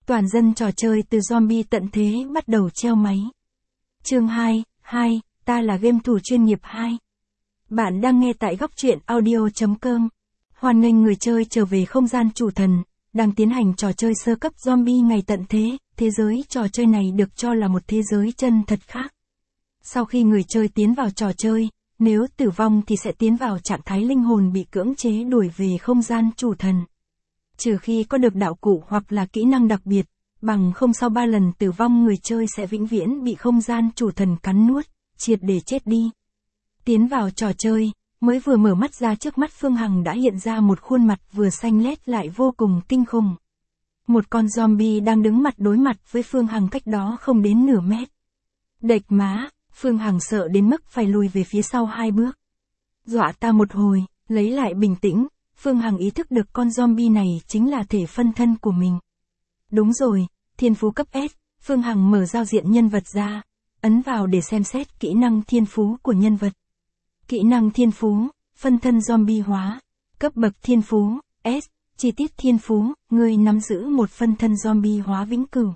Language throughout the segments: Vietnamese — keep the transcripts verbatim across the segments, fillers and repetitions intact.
Toàn dân trò chơi từ zombie tận thế bắt đầu treo máy. Chương hai, hai, ta là game thủ chuyên nghiệp hai. Bạn đang nghe tại góc truyện audio chấm com. Hoan nghênh người chơi trở về không gian chủ thần, đang tiến hành trò chơi sơ cấp zombie ngày tận thế. Thế giới trò chơi này được cho là một thế giới chân thật khác. Sau khi người chơi tiến vào trò chơi, nếu tử vong thì sẽ tiến vào trạng thái linh hồn bị cưỡng chế đuổi về không gian chủ thần. Trừ khi có được đạo cụ hoặc là kỹ năng đặc biệt, bằng không sau ba lần tử vong người chơi sẽ vĩnh viễn bị không gian chủ thần cắn nuốt, triệt để chết đi. Tiến vào trò chơi, mới vừa mở mắt ra trước mắt Phương Hằng đã hiện ra một khuôn mặt vừa xanh lét lại vô cùng kinh khủng. Một con zombie đang đứng mặt đối mặt với Phương Hằng cách đó không đến nửa mét. Đệch má, Phương Hằng sợ đến mức phải lùi về phía sau hai bước. Dọa ta một hồi, lấy lại bình tĩnh, Phương Hằng ý thức được con zombie này chính là thể phân thân của mình. Đúng rồi, thiên phú cấp S, Phương Hằng mở giao diện nhân vật ra, ấn vào để xem xét kỹ năng thiên phú của nhân vật. Kỹ năng thiên phú, phân thân zombie hóa, cấp bậc thiên phú, S, chi tiết thiên phú, người nắm giữ một phân thân zombie hóa vĩnh cửu.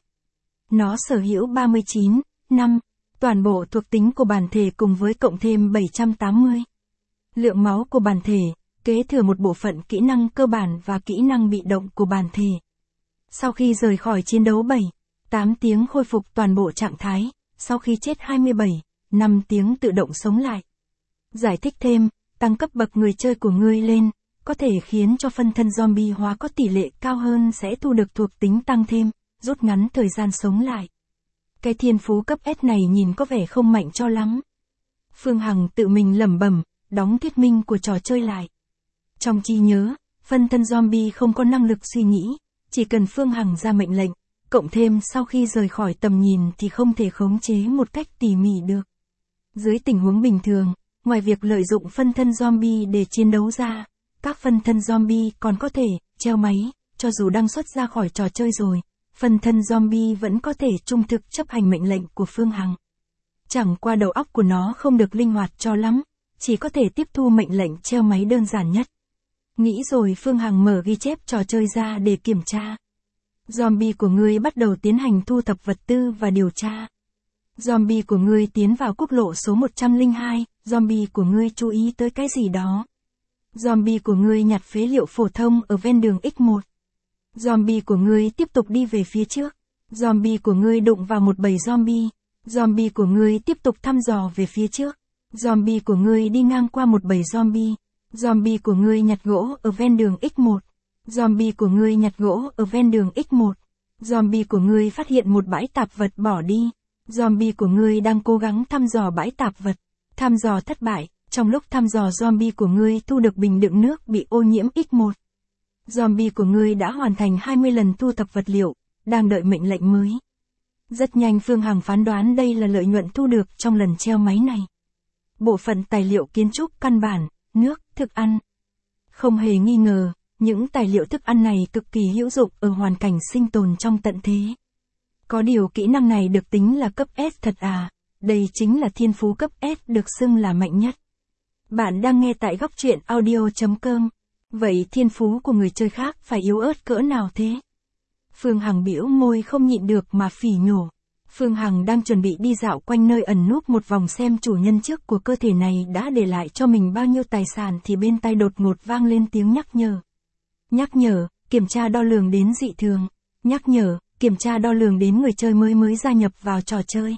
Nó sở hữu ba mươi chín, năm, toàn bộ thuộc tính của bản thể cùng với cộng thêm bảy trăm tám mươi. Lượng máu của bản thể, kế thừa một bộ phận kỹ năng cơ bản và kỹ năng bị động của bản thể. Sau khi rời khỏi chiến đấu bảy, tám tiếng khôi phục toàn bộ trạng thái, sau khi chết hai mươi bảy, năm tiếng tự động sống lại. Giải thích thêm, tăng cấp bậc người chơi của ngươi lên, có thể khiến cho phân thân zombie hóa có tỷ lệ cao hơn sẽ thu được thuộc tính tăng thêm, rút ngắn thời gian sống lại. Cái thiên phú cấp S này nhìn có vẻ không mạnh cho lắm. Phương Hằng tự mình lẩm bẩm, đóng thuyết minh của trò chơi lại. Trong trí nhớ, phân thân zombie không có năng lực suy nghĩ, chỉ cần Phương Hằng ra mệnh lệnh, cộng thêm sau khi rời khỏi tầm nhìn thì không thể khống chế một cách tỉ mỉ được. Dưới tình huống bình thường, ngoài việc lợi dụng phân thân zombie để chiến đấu ra, các phân thân zombie còn có thể treo máy, cho dù đang xuất ra khỏi trò chơi rồi, phân thân zombie vẫn có thể trung thực chấp hành mệnh lệnh của Phương Hằng. Chẳng qua đầu óc của nó không được linh hoạt cho lắm, chỉ có thể tiếp thu mệnh lệnh treo máy đơn giản nhất. Nghĩ rồi Phương Hằng mở ghi chép trò chơi ra để kiểm tra. Zombie của ngươi bắt đầu tiến hành thu thập vật tư và điều tra. Zombie của ngươi tiến vào quốc lộ số một trăm lẻ hai, zombie của ngươi chú ý tới cái gì đó. Zombie của ngươi nhặt phế liệu phổ thông ở ven đường X một. Zombie của ngươi tiếp tục đi về phía trước. Zombie của ngươi đụng vào một bầy zombie. Zombie của ngươi tiếp tục thăm dò về phía trước. Zombie của ngươi đi ngang qua một bầy zombie. Zombie của ngươi nhặt gỗ ở ven đường X một. Zombie của ngươi nhặt gỗ ở ven đường X một. Zombie của ngươi phát hiện một bãi tạp vật bỏ đi. Zombie của ngươi đang cố gắng thăm dò bãi tạp vật. Thăm dò thất bại, trong lúc thăm dò zombie của ngươi thu được bình đựng nước bị ô nhiễm X một. Zombie của ngươi đã hoàn thành hai mươi lần thu thập vật liệu, đang đợi mệnh lệnh mới. Rất nhanh Phương Hằng phán đoán đây là lợi nhuận thu được trong lần treo máy này. Bộ phận tài liệu kiến trúc căn bản, nước, thức ăn. Không hề nghi ngờ, những tài liệu thức ăn này cực kỳ hữu dụng ở hoàn cảnh sinh tồn trong tận thế. Có điều kỹ năng này được tính là cấp S thật à, đây chính là thiên phú cấp S được xưng là mạnh nhất. Bạn đang nghe tại góc truyện audio chấm com. Vậy thiên phú của người chơi khác phải yếu ớt cỡ nào thế? Phương Hằng bĩu môi không nhịn được mà phỉ nhổ. Phương Hằng đang chuẩn bị đi dạo quanh nơi ẩn núp một vòng xem chủ nhân trước của cơ thể này đã để lại cho mình bao nhiêu tài sản thì bên tai đột ngột vang lên tiếng nhắc nhở. Nhắc nhở, kiểm tra đo lường đến dị thường. Nhắc nhở, kiểm tra đo lường đến người chơi mới mới gia nhập vào trò chơi.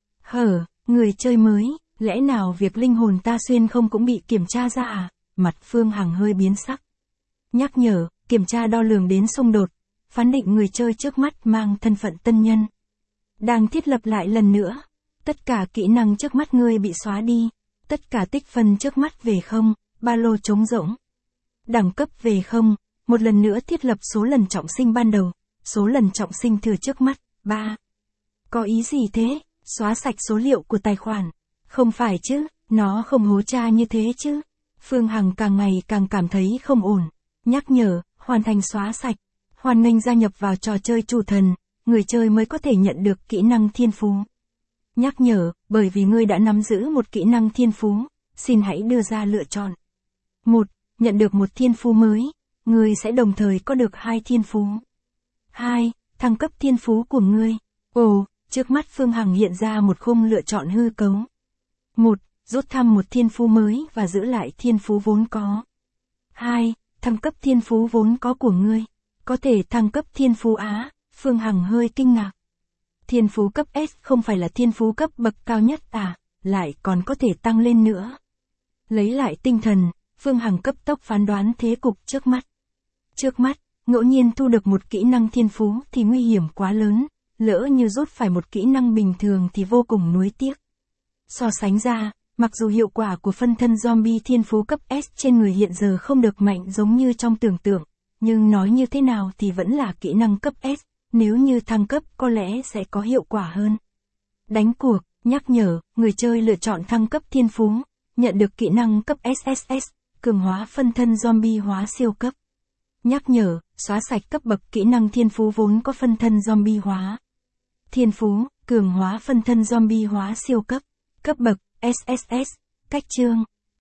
Hở, người chơi mới, lẽ nào việc linh hồn ta xuyên không cũng bị kiểm tra ra à? Mặt Phương Hằng hơi biến sắc. Nhắc nhở, kiểm tra đo lường đến xung đột, phán định người chơi trước mắt mang thân phận tân nhân. Đang thiết lập lại lần nữa, tất cả kỹ năng trước mắt ngươi bị xóa đi, tất cả tích phân trước mắt về không, ba lô trống rỗng. Đẳng cấp về không, một lần nữa thiết lập số lần trọng sinh ban đầu, số lần trọng sinh thừa trước mắt, ba. Có ý gì thế, xóa sạch số liệu của tài khoản? Không phải chứ, nó không hố tra như thế chứ. Phương Hằng càng ngày càng cảm thấy không ổn. Nhắc nhở, hoàn thành xóa sạch. Hoan nghênh gia nhập vào trò chơi chủ thần, người chơi mới có thể nhận được kỹ năng thiên phú. Nhắc nhở, bởi vì ngươi đã nắm giữ một kỹ năng thiên phú, xin hãy đưa ra lựa chọn. một. Nhận được một thiên phú mới, ngươi sẽ đồng thời có được hai thiên phú. hai. thăng cấp thiên phú của ngươi. Ồ, trước mắt Phương Hằng hiện ra một khung lựa chọn hư cấu. một. Rút thăm một thiên phú mới và giữ lại thiên phú vốn có. hai. Thăng cấp thiên phú vốn có của ngươi. Có thể thăng cấp thiên phú Á, Phương Hằng hơi kinh ngạc. Thiên phú cấp S không phải là thiên phú cấp bậc cao nhất à, lại còn có thể tăng lên nữa. Lấy lại tinh thần, Phương Hằng cấp tốc phán đoán thế cục trước mắt. Trước mắt, ngẫu nhiên thu được một kỹ năng thiên phú thì nguy hiểm quá lớn, lỡ như rút phải một kỹ năng bình thường thì vô cùng nuối tiếc. So sánh ra, mặc dù hiệu quả của phân thân zombie thiên phú cấp S trên người hiện giờ không được mạnh giống như trong tưởng tượng, nhưng nói như thế nào thì vẫn là kỹ năng cấp S, nếu như thăng cấp có lẽ sẽ có hiệu quả hơn. Đánh cuộc, nhắc nhở, người chơi lựa chọn thăng cấp thiên phú, nhận được kỹ năng cấp ét ét ét, cường hóa phân thân zombie hóa siêu cấp. Nhắc nhở, xóa sạch cấp bậc kỹ năng thiên phú vốn có phân thân zombie hóa. Thiên phú, cường hóa phân thân zombie hóa siêu cấp. Cấp bậc, ét ét ét, cách chương.